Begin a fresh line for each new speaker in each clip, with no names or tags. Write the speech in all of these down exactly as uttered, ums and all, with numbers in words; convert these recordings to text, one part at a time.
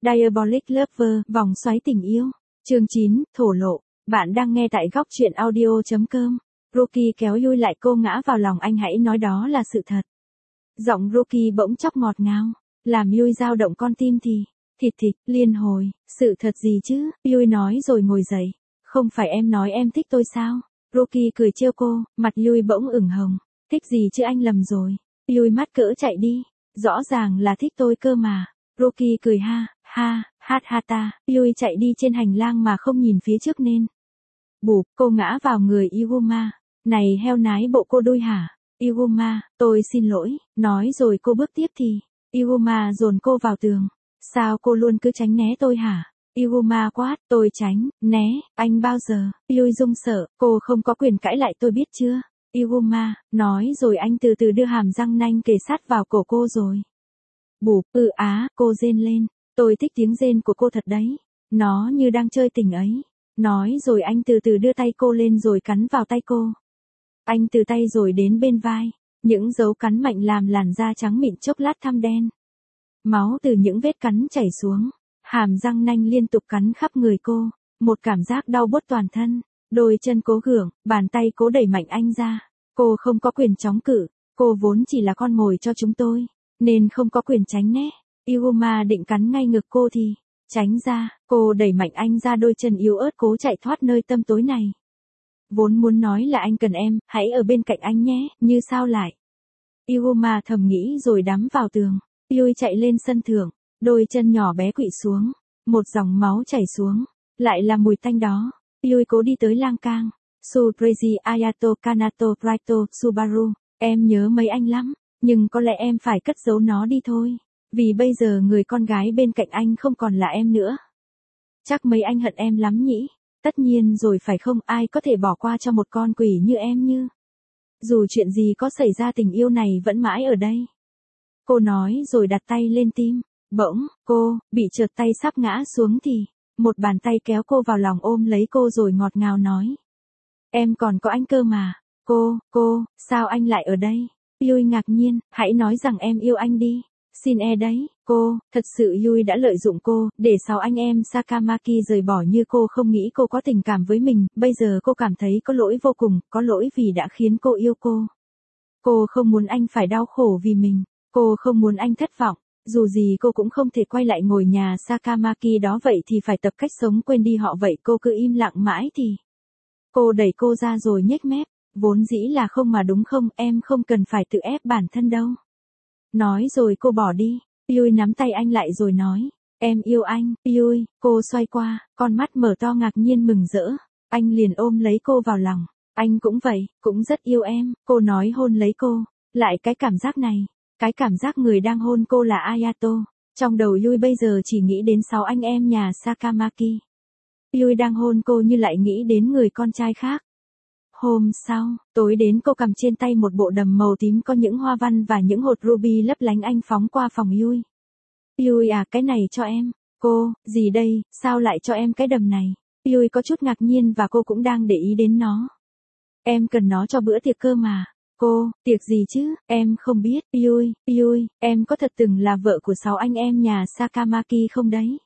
Diabolic Lover, vòng xoáy tình yêu. Chương chín, thổ lộ. Bạn đang nghe tại góc truyện audio.com. Rocky kéo Yui lại, cô ngã vào lòng anh, hãy nói đó là sự thật. Giọng Rocky bỗng chốc ngọt ngào, làm Yui dao động con tim thì, thịt thịt, liên hồi, sự thật gì chứ? Yui nói rồi ngồi dậy. Không phải em nói em thích tôi sao? Rocky cười trêu cô, mặt Yui bỗng ửng hồng. Thích gì chứ, anh lầm rồi. Yui mắt cỡ chạy đi. Rõ ràng là thích tôi cơ mà. Rocky cười ha, ha, hát ha ta. Yui chạy đi trên hành lang mà không nhìn phía trước nên. Bụp, cô ngã vào người Iguma. Này heo nái bộ cô đôi hả? Iguma, tôi xin lỗi. Nói rồi cô bước tiếp thì. Iguma dồn cô vào tường. Sao cô luôn cứ tránh né tôi hả? Iguma quát, tôi tránh, né, anh bao giờ? Yui run sợ, cô không có quyền cãi lại, tôi biết chưa? Iguma, nói rồi anh từ từ đưa hàm răng nanh kề sát vào cổ cô rồi. Bụp, ừ á, cô rên lên. Tôi thích tiếng rên của cô thật đấy. Nó như đang chơi tình ấy. Nói rồi anh từ từ đưa tay cô lên rồi cắn vào tay cô. Anh từ tay rồi đến bên vai. Những dấu cắn mạnh làm làn da trắng mịn chốc lát thâm đen. Máu từ những vết cắn chảy xuống. Hàm răng nanh liên tục cắn khắp người cô. Một cảm giác đau buốt toàn thân. Đôi chân cố gượng, bàn tay cố đẩy mạnh anh ra. Cô không có quyền chống cự. Cô vốn chỉ là con mồi cho chúng tôi. Nên không có quyền tránh né. Iguma định cắn ngay ngực cô thì. Tránh ra, cô đẩy mạnh anh ra, đôi chân yếu ớt cố chạy thoát nơi tăm tối này. Vốn muốn nói là anh cần em, hãy ở bên cạnh anh nhé, như sao lại. Iguma thầm nghĩ rồi đắm vào tường. Yui chạy lên sân thượng, đôi chân nhỏ bé quỵ xuống. Một dòng máu chảy xuống. Lại là mùi tanh đó. Yui cố đi tới lang cang. Suprezi Ayato Kanato Raito Subaru. Em nhớ mấy anh lắm. Nhưng có lẽ em phải cất giấu nó đi thôi. Vì bây giờ người con gái bên cạnh anh không còn là em nữa. Chắc mấy anh hận em lắm nhỉ? Tất nhiên rồi phải không, ai có thể bỏ qua cho một con quỷ như em như. Dù chuyện gì có xảy ra, tình yêu này vẫn mãi ở đây. Cô nói rồi đặt tay lên tim. Bỗng, cô, bị trượt tay sắp ngã xuống thì. Một bàn tay kéo cô vào lòng, ôm lấy cô rồi ngọt ngào nói. Em còn có anh cơ mà. Cô, cô, sao anh lại ở đây? Yui ngạc nhiên, hãy nói rằng em yêu anh đi. Xin e đấy, cô, thật sự Yui đã lợi dụng cô, để sau anh em Sakamaki rời bỏ như cô không nghĩ cô có tình cảm với mình, bây giờ cô cảm thấy có lỗi vô cùng, có lỗi vì đã khiến cô yêu cô. Cô không muốn anh phải đau khổ vì mình, cô không muốn anh thất vọng, dù gì cô cũng không thể quay lại ngồi nhà Sakamaki đó, vậy thì phải tập cách sống quên đi họ, vậy cô cứ im lặng mãi thì. Cô đẩy cô ra rồi nhếch mép, vốn dĩ là không mà đúng không, em không cần phải tự ép bản thân đâu. Nói rồi cô bỏ đi. Yui nắm tay anh lại rồi nói. Em yêu anh, Yui. Cô xoay qua, con mắt mở to ngạc nhiên mừng rỡ. Anh liền ôm lấy cô vào lòng. Anh cũng vậy, cũng rất yêu em. Cô nói hôn lấy cô. Lại cái cảm giác này. Cái cảm giác người đang hôn cô là Ayato. Trong đầu Yui bây giờ chỉ nghĩ đến sáu anh em nhà Sakamaki. Yui đang hôn cô như lại nghĩ đến người con trai khác. Hôm sau, tối đến, cô cầm trên tay một bộ đầm màu tím có những hoa văn và những hột ruby lấp lánh, anh phóng qua phòng Yui. Yui à, cái này cho em. Cô, gì đây, sao lại cho em cái đầm này? Yui có chút ngạc nhiên và cô cũng đang để ý đến nó. Em cần nó cho bữa tiệc cơ mà. Cô, tiệc gì chứ, em không biết. Yui, Yui, em có thật từng là vợ của sáu anh em nhà Sakamaki không đấy?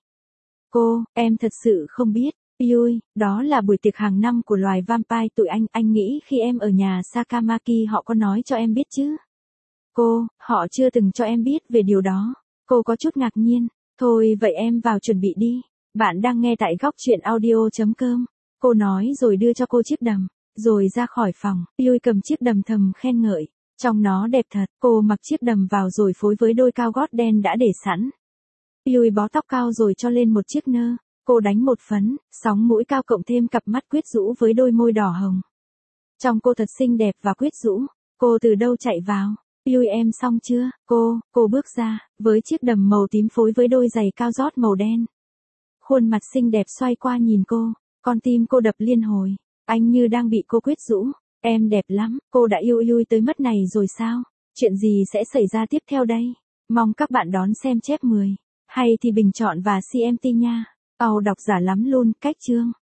Cô, em thật sự không biết. Yui, đó là buổi tiệc hàng năm của loài vampire tụi anh, anh nghĩ khi em ở nhà Sakamaki họ có nói cho em biết chứ? Cô, họ chưa từng cho em biết về điều đó. Cô có chút ngạc nhiên. Thôi vậy em vào chuẩn bị đi. Bạn đang nghe tại góc truyện audio.com. Cô nói rồi đưa cho cô chiếc đầm. Rồi ra khỏi phòng, Yui cầm chiếc đầm thầm khen ngợi. Trong nó đẹp thật, cô mặc chiếc đầm vào rồi phối với đôi cao gót đen đã để sẵn. Yui bó tóc cao rồi cho lên một chiếc nơ. Cô đánh một phấn, sóng mũi cao cộng thêm cặp mắt quyến rũ với đôi môi đỏ hồng. Trông cô thật xinh đẹp và quyến rũ. Cô từ đâu chạy vào? Yui em xong chưa? Cô, cô bước ra, với chiếc đầm màu tím phối với đôi giày cao gót màu đen. Khuôn mặt xinh đẹp xoay qua nhìn cô, con tim cô đập liên hồi. Anh như đang bị cô quyến rũ. Em đẹp lắm, cô đã yêu Yui tới mất này rồi sao? Chuyện gì sẽ xảy ra tiếp theo đây? Mong các bạn đón xem chép mười. Hay thì bình chọn và xê em tê nha. Ào đọc giả lắm luôn, cách chương.